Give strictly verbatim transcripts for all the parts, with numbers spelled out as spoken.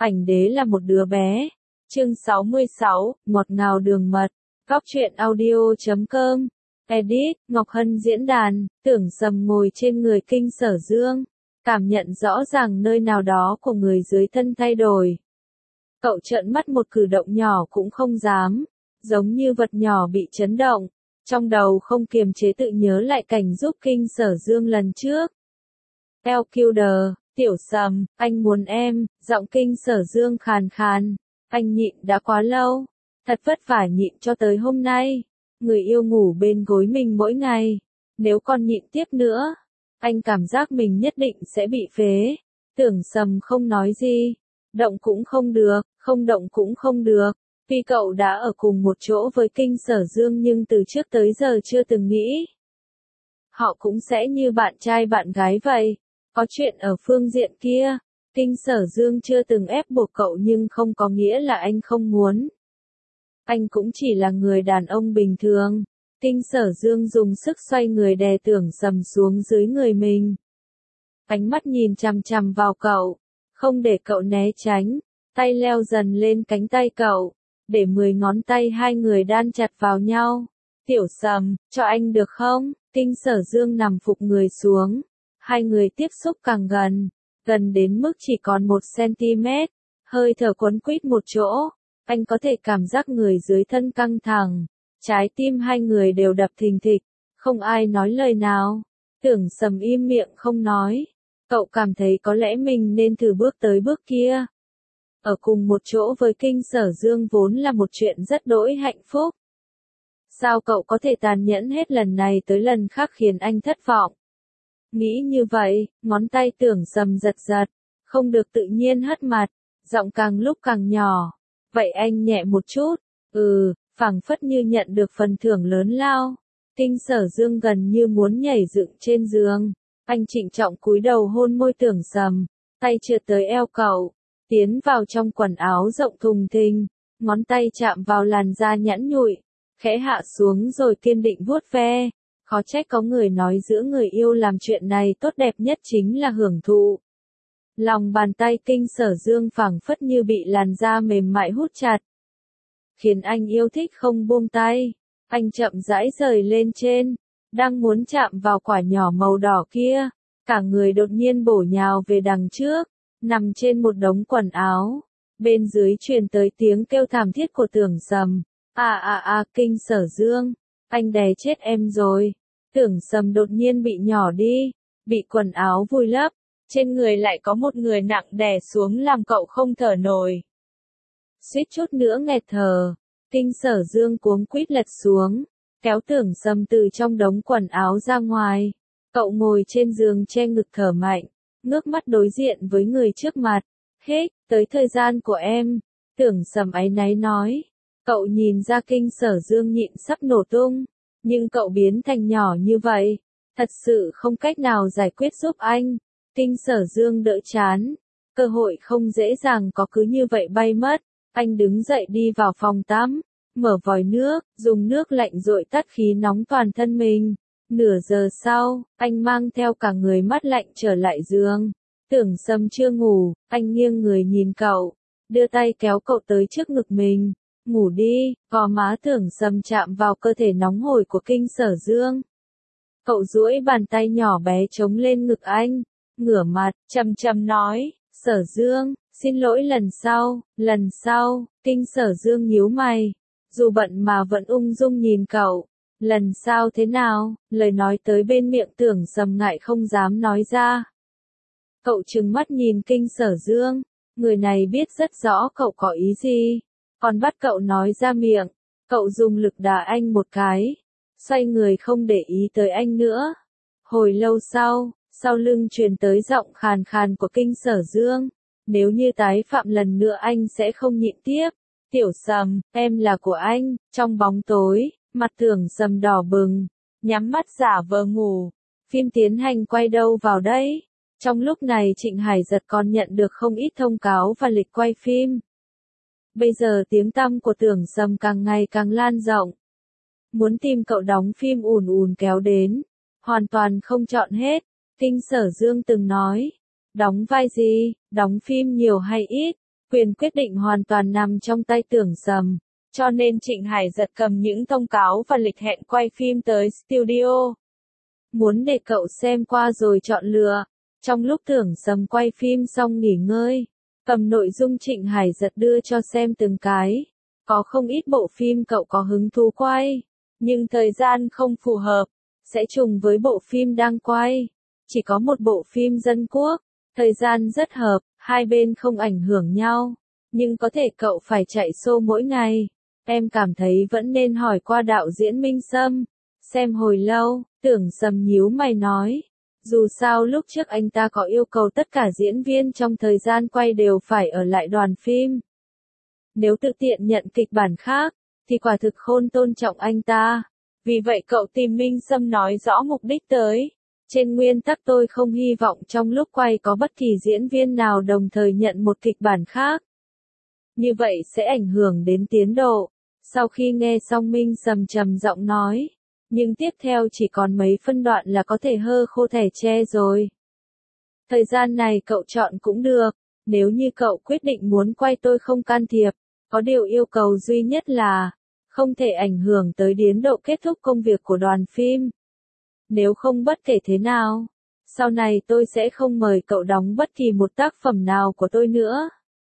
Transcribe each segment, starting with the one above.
Ảnh đế là một đứa bé. Chương sáu mươi sáu, ngọt ngào đường mật. Góc truyện audio chấm com. Edit, Ngọc Hân diễn đàn, Tưởng Sầm ngồi trên người Kinh Sở Dương. Cảm nhận rõ ràng nơi nào đó của người dưới thân thay đổi. Cậu trợn mắt một cử động nhỏ cũng không dám. Giống như vật nhỏ bị chấn động. Trong đầu không kiềm chế tự nhớ lại cảnh giúp Kinh Sở Dương lần trước. El Kilder, Tiểu Sầm, anh muốn em, giọng Kinh Sở Dương khàn khàn. Anh nhịn đã quá lâu. Thật vất vả nhịn cho tới hôm nay. Người yêu ngủ bên gối mình mỗi ngày. Nếu còn nhịn tiếp nữa, anh cảm giác mình nhất định sẽ bị phế. Tưởng Sầm không nói gì. Động cũng không được, không động cũng không được. Vì cậu đã ở cùng một chỗ với Kinh Sở Dương nhưng từ trước tới giờ chưa từng nghĩ. Họ cũng sẽ như bạn trai bạn gái vậy. Có chuyện ở phương diện kia. Kinh Sở Dương chưa từng ép buộc cậu nhưng không có nghĩa là anh không muốn. Anh cũng chỉ là người đàn ông bình thường. Kinh Sở Dương dùng sức xoay người đè Tưởng Sầm xuống dưới người mình. Ánh mắt nhìn chằm chằm vào cậu. Không để cậu né tránh. Tay leo dần lên cánh tay cậu. Để mười ngón tay hai người đan chặt vào nhau. Tiểu Sầm, cho anh được không? Kinh Sở Dương nằm phục người xuống. Hai người tiếp xúc càng gần. Gần đến mức chỉ còn một xăng-ti-mét. Hơi thở quấn quýt một chỗ. Anh có thể cảm giác người dưới thân căng thẳng. Trái tim hai người đều đập thình thịch. Không ai nói lời nào. Tưởng Sầm im miệng không nói. Cậu cảm thấy có lẽ mình nên thử bước tới bước kia. Ở cùng một chỗ với Kinh Sở Dương vốn là một chuyện rất đỗi hạnh phúc. Sao cậu có thể tàn nhẫn hết lần này tới lần khác khiến anh thất vọng? Nghĩ như vậy, ngón tay Tưởng Sầm giật giật. Không được tự nhiên hất mặt. Giọng càng lúc càng nhỏ. Vậy anh nhẹ một chút. Ừ, phảng phất như nhận được phần thưởng lớn lao. Kinh Sở Dương gần như muốn nhảy dựng trên giường. Anh trịnh trọng cúi đầu hôn môi Tưởng Sầm. Tay trượt tới eo cậu. Tiến vào trong quần áo rộng thùng thình. Ngón tay chạm vào làn da nhẵn nhụi. Khẽ hạ xuống rồi kiên định vuốt ve. Khó trách có người nói giữa người yêu làm chuyện này tốt đẹp nhất chính là hưởng thụ. Lòng bàn tay Kinh Sở Dương phảng phất như bị làn da mềm mại hút chặt. Khiến anh yêu thích không buông tay. Anh chậm rãi rời lên trên. Đang muốn chạm vào quả nhỏ màu đỏ kia. Cả người đột nhiên bổ nhào về đằng trước. Nằm trên một đống quần áo. Bên dưới truyền tới tiếng kêu thảm thiết của Tưởng Sầm. À à à Kinh Sở Dương. Anh đè chết em rồi. Tưởng Sầm đột nhiên bị nhỏ đi. Bị quần áo vùi lấp. Trên người lại có một người nặng đè xuống làm cậu không thở nổi. Suýt chút nữa nghẹt thở. Kinh Sở Dương cuống quýt lật xuống. Kéo Tưởng Sầm từ trong đống quần áo ra ngoài. Cậu ngồi trên giường che ngực thở mạnh. Ngước mắt đối diện với người trước mặt. Hết, tới thời gian của em. Tưởng Sầm áy náy nói. Cậu nhìn ra Kinh Sở Dương nhịn sắp nổ tung. Nhưng cậu biến thành nhỏ như vậy. Thật sự không cách nào giải quyết giúp anh. Kinh Sở Dương đỡ chán. Cơ hội không dễ dàng có cứ như vậy bay mất. Anh đứng dậy đi vào phòng tắm. Mở vòi nước, dùng nước lạnh dội tắt khí nóng toàn thân mình. Nửa giờ sau, anh mang theo cả người mát lạnh trở lại giường. Tưởng Sầm chưa ngủ, anh nghiêng người nhìn cậu. Đưa tay kéo cậu tới trước ngực mình. Ngủ đi, gò má Tưởng Sầm chạm vào cơ thể nóng hổi của Kinh Sở Dương. Cậu duỗi bàn tay nhỏ bé chống lên ngực anh. Ngửa mặt, trầm trầm nói, Sở Dương, xin lỗi lần sau, lần sau. Kinh Sở Dương nhíu mày. Dù bận mà vẫn ung dung nhìn cậu. Lần sau thế nào, lời nói tới bên miệng Tưởng Sầm ngại không dám nói ra. Cậu trừng mắt nhìn Kinh Sở Dương. Người này biết rất rõ cậu có ý gì. Còn bắt cậu nói ra miệng. Cậu dùng lực đá anh một cái. Xoay người không để ý tới anh nữa. Hồi lâu sau, sau lưng truyền tới giọng khàn khàn của Kinh Sở Dương. Nếu như tái phạm lần nữa anh sẽ không nhịn tiếp. Tiểu Sầm, em là của anh. Trong bóng tối, mặt Tưởng Sầm đỏ bừng. Nhắm mắt giả vờ ngủ. Phim tiến hành quay đâu vào đây? Trong lúc này Trịnh Hải Giật còn nhận được không ít thông cáo và lịch quay phim. Bây giờ tiếng tăm của Tưởng Sầm càng ngày càng lan rộng. Muốn tìm cậu đóng phim ùn ùn kéo đến. Hoàn toàn không chọn hết. Kinh Sở Dương từng nói. Đóng vai gì, đóng phim nhiều hay ít, Quyền quyết định hoàn toàn nằm trong tay Tưởng Sầm, cho nên Trịnh Hải Giật cầm những thông cáo và lịch hẹn quay phim tới studio. Muốn để cậu xem qua rồi chọn lựa. Trong lúc Tưởng Sầm quay phim xong nghỉ ngơi, cầm nội dung Trịnh Hải Giật đưa cho xem từng cái. Có không ít bộ phim cậu có hứng thú quay, nhưng thời gian không phù hợp, sẽ trùng với bộ phim đang quay. Chỉ có một bộ phim dân quốc, thời gian rất hợp, hai bên không ảnh hưởng nhau, nhưng có thể cậu phải chạy show mỗi ngày. Em cảm thấy vẫn nên hỏi qua đạo diễn Minh Sâm. Xem hồi lâu, Tưởng Sầm nhíu mày nói. Dù sao lúc trước anh ta có yêu cầu tất cả diễn viên trong thời gian quay đều phải ở lại đoàn phim. Nếu tự tiện nhận kịch bản khác, thì quả thực không tôn trọng anh ta. Vì vậy cậu tìm Minh Sâm nói rõ mục đích tới. Trên nguyên tắc tôi không hy vọng trong lúc quay có bất kỳ diễn viên nào đồng thời nhận một kịch bản khác. Như vậy sẽ ảnh hưởng đến tiến độ. Sau khi nghe xong Minh Sâm trầm giọng nói. Nhưng tiếp theo chỉ còn mấy phân đoạn là có thể hơ khô thẻ tre rồi. Thời gian này cậu chọn cũng được. Nếu như cậu quyết định muốn quay tôi không can thiệp. Có điều yêu cầu duy nhất là không thể ảnh hưởng tới tiến độ kết thúc công việc của đoàn phim. Nếu không bất kể thế nào, sau này tôi sẽ không mời cậu đóng bất kỳ một tác phẩm nào của tôi nữa.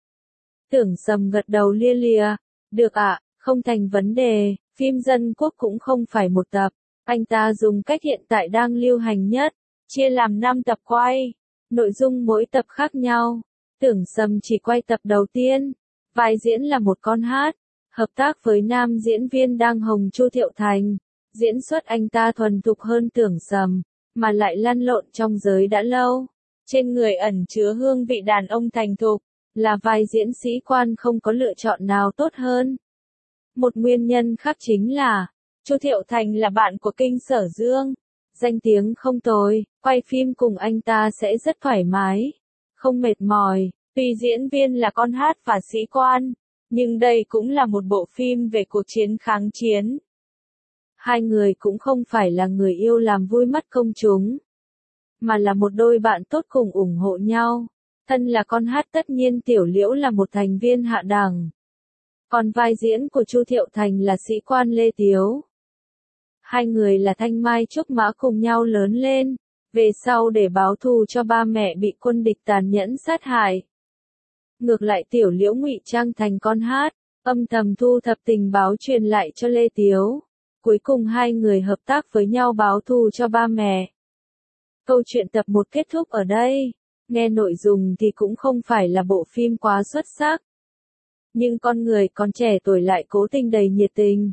Tưởng Sầm gật đầu lia lịa. Được ạ, không thành vấn đề, phim dân quốc cũng không phải một tập. Anh ta dùng cách hiện tại đang lưu hành nhất, chia làm năm tập quay. Nội dung mỗi tập khác nhau. Tưởng Sầm chỉ quay tập đầu tiên. Vai diễn là một con hát. Hợp tác với nam diễn viên đang hồng Chu Thiệu Thành. Diễn xuất anh ta thuần thục hơn Tưởng Sầm, mà lại lăn lộn trong giới đã lâu. Trên người ẩn chứa hương vị đàn ông thành thục, là vai diễn sĩ quan không có lựa chọn nào tốt hơn. Một nguyên nhân khác chính là, Chu Thiệu Thành là bạn của Kinh Sở Dương. Danh tiếng không tồi, quay phim cùng anh ta sẽ rất thoải mái, không mệt mỏi. Tuy diễn viên là con hát và sĩ quan, nhưng đây cũng là một bộ phim về cuộc chiến kháng chiến. Hai người cũng không phải là người yêu làm vui mắt công chúng, mà là một đôi bạn tốt cùng ủng hộ nhau. Thân là con hát tất nhiên Tiểu Liễu là một thành viên hạ đẳng. Còn vai diễn của Chu Thiệu Thành là sĩ quan Lê Tiếu. Hai người là thanh mai trúc mã cùng nhau lớn lên, về sau để báo thù cho ba mẹ bị quân địch tàn nhẫn sát hại. Ngược lại Tiểu Liễu ngụy trang thành con hát, âm thầm thu thập tình báo truyền lại cho Lê Tiếu. Cuối cùng hai người hợp tác với nhau báo thù cho ba mẹ. Câu chuyện tập một kết thúc ở đây. Nghe nội dung thì cũng không phải là bộ phim quá xuất sắc. Nhưng con người còn trẻ tuổi lại cố tình đầy nhiệt tình.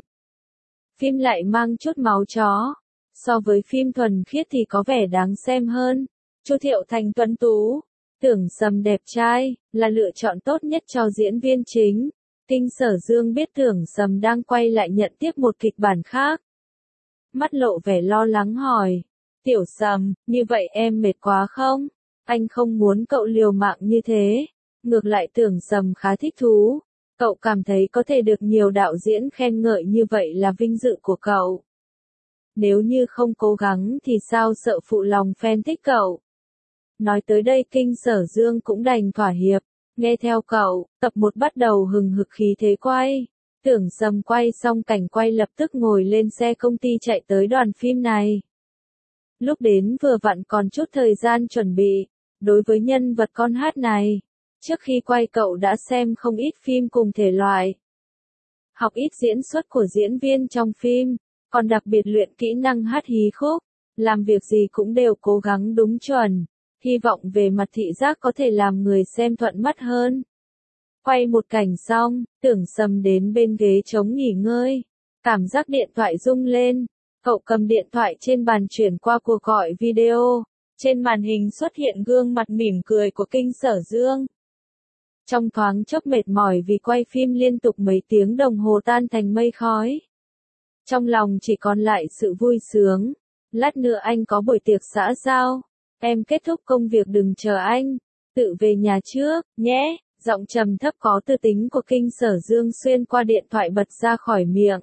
Phim lại mang chút máu chó. So với phim thuần khiết thì có vẻ đáng xem hơn. Chu Thiệu Thành tuấn tú, Tưởng Sầm đẹp trai, là lựa chọn tốt nhất cho diễn viên chính. Kinh Sở Dương biết Tưởng Sầm đang quay lại nhận tiếp một kịch bản khác. Mắt lộ vẻ lo lắng hỏi. Tiểu Sầm, như vậy em mệt quá không? Anh không muốn cậu liều mạng như thế. Ngược lại Tưởng Sầm khá thích thú. Cậu cảm thấy có thể được nhiều đạo diễn khen ngợi như vậy là vinh dự của cậu. Nếu như không cố gắng thì sao sợ phụ lòng fan thích cậu. Nói tới đây Kinh Sở Dương cũng đành thỏa hiệp. Nghe theo cậu, tập một bắt đầu hừng hực khí thế quay. Tưởng Sầm quay xong cảnh quay lập tức ngồi lên xe công ty chạy tới đoàn phim này. Lúc đến vừa vặn còn chút thời gian chuẩn bị. Đối với nhân vật con hát này, trước khi quay cậu đã xem không ít phim cùng thể loại. Học ít diễn xuất của diễn viên trong phim, còn đặc biệt luyện kỹ năng hát hí khúc. Làm việc gì cũng đều cố gắng đúng chuẩn. Hy vọng về mặt thị giác có thể làm người xem thuận mắt hơn. Quay một cảnh xong, Tưởng Sầm đến bên ghế trống nghỉ ngơi. Cảm giác điện thoại rung lên. Cậu cầm điện thoại trên bàn chuyển qua cuộc gọi video. Trên màn hình xuất hiện gương mặt mỉm cười của Kinh Sở Dương. Trong thoáng chốc mệt mỏi vì quay phim liên tục mấy tiếng đồng hồ tan thành mây khói. Trong lòng chỉ còn lại sự vui sướng. Lát nữa anh có buổi tiệc xã giao. Em kết thúc công việc đừng chờ anh. Tự về nhà trước, nhé. Giọng trầm thấp có tư tính của Kinh Sở Dương xuyên qua điện thoại bật ra khỏi miệng.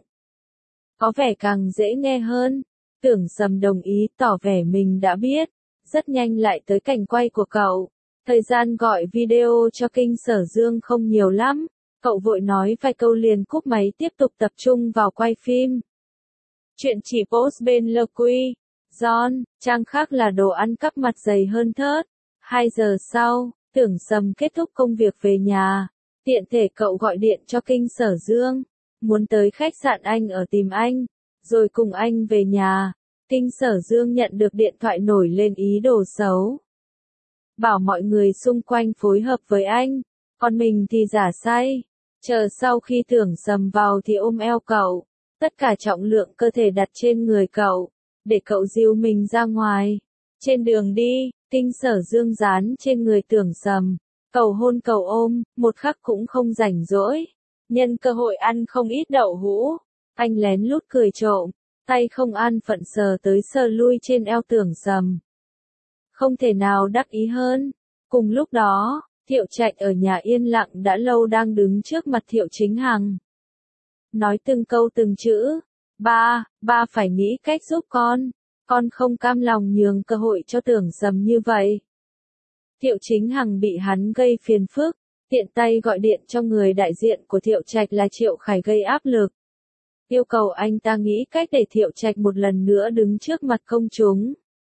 Có vẻ càng dễ nghe hơn. Tưởng Sầm đồng ý tỏ vẻ mình đã biết. Rất nhanh lại tới cảnh quay của cậu. Thời gian gọi video cho Kinh Sở Dương không nhiều lắm, cậu vội nói vài câu liền cúp máy tiếp tục tập trung vào quay phim. Chuyện chỉ post bên Le Quy, John, trang khác là đồ ăn cắp mặt dày hơn thớt. Hai giờ sau, Tưởng Sầm kết thúc công việc về nhà, tiện thể cậu gọi điện cho Kinh Sở Dương, muốn tới khách sạn anh ở tìm anh, rồi cùng anh về nhà. Kinh Sở Dương nhận được điện thoại nổi lên ý đồ xấu. Bảo mọi người xung quanh phối hợp với anh, còn mình thì giả say. Chờ sau khi Tưởng Sầm vào thì ôm eo cậu, tất cả trọng lượng cơ thể đặt trên người cậu, để cậu dìu mình ra ngoài. Trên đường đi, Kinh Sở Dương dán trên người Tưởng Sầm, cầu hôn cầu ôm, một khắc cũng không rảnh rỗi. Nhân cơ hội ăn không ít đậu hũ, anh lén lút cười trộm, tay không an phận sờ tới sờ lui trên eo Tưởng Sầm. Không thể nào đắc ý hơn. Cùng lúc đó, Thiệu Trạch ở nhà yên lặng đã lâu đang đứng trước mặt Thiệu Chính Hằng. Nói từng câu từng chữ, ba, ba phải nghĩ cách giúp con, con không cam lòng nhường cơ hội cho Tưởng Sầm như vậy. Thiệu Chính Hằng bị hắn gây phiền phức, tiện tay gọi điện cho người đại diện của Thiệu Trạch là Triệu Khải gây áp lực. Yêu cầu anh ta nghĩ cách để Thiệu Trạch một lần nữa đứng trước mặt công chúng.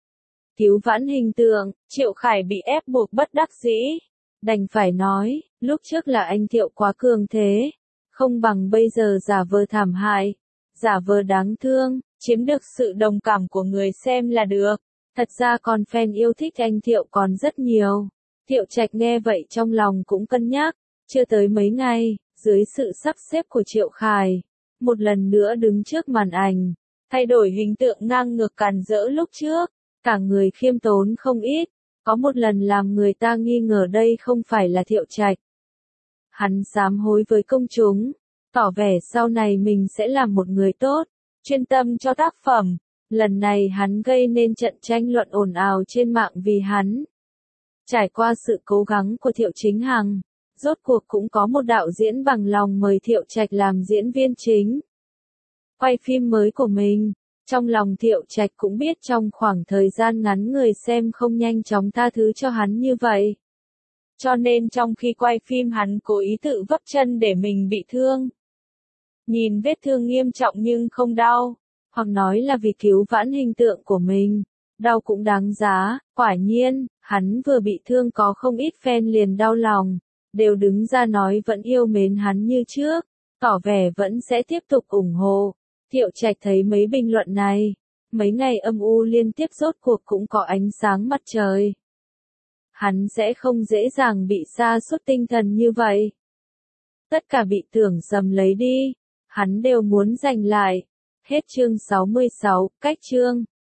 Cứu vãn hình tượng, Triệu Khải bị ép buộc bất đắc dĩ. Đành phải nói, lúc trước là anh Thiệu quá cường thế, không bằng bây giờ giả vờ thảm hại, giả vờ đáng thương, chiếm được sự đồng cảm của người xem là được. Thật ra còn fan yêu thích anh Thiệu còn rất nhiều. Thiệu Trạch nghe vậy trong lòng cũng cân nhắc, chưa tới mấy ngày, dưới sự sắp xếp của Triệu Khải, một lần nữa đứng trước màn ảnh, thay đổi hình tượng ngang ngược càn rỡ lúc trước, cả người khiêm tốn không ít, có một lần làm người ta nghi ngờ đây không phải là Thiệu Trạch. Hắn sám hối với công chúng, tỏ vẻ sau này mình sẽ làm một người tốt, chuyên tâm cho tác phẩm. Lần này hắn gây nên trận tranh luận ồn ào trên mạng vì hắn. Trải qua sự cố gắng của Thiệu Chính Hằng, rốt cuộc cũng có một đạo diễn bằng lòng mời Thiệu Trạch làm diễn viên chính. Quay phim mới của mình, trong lòng Thiệu Trạch cũng biết trong khoảng thời gian ngắn người xem không nhanh chóng tha thứ cho hắn như vậy. Cho nên trong khi quay phim hắn cố ý tự vấp chân để mình bị thương. Nhìn vết thương nghiêm trọng nhưng không đau, hoặc nói là vì cứu vãn hình tượng của mình, đau cũng đáng giá. Quả nhiên, hắn vừa bị thương có không ít fan liền đau lòng, đều đứng ra nói vẫn yêu mến hắn như trước, tỏ vẻ vẫn sẽ tiếp tục ủng hộ. Thiệu Trạch thấy mấy bình luận này, mấy ngày âm u liên tiếp rốt cuộc cũng có ánh sáng mặt trời. Hắn sẽ không dễ dàng bị sa sút tinh thần như vậy. Tất cả bị Tưởng Sầm lấy đi, hắn đều muốn giành lại. Hết chương sáu mươi sáu, cách chương.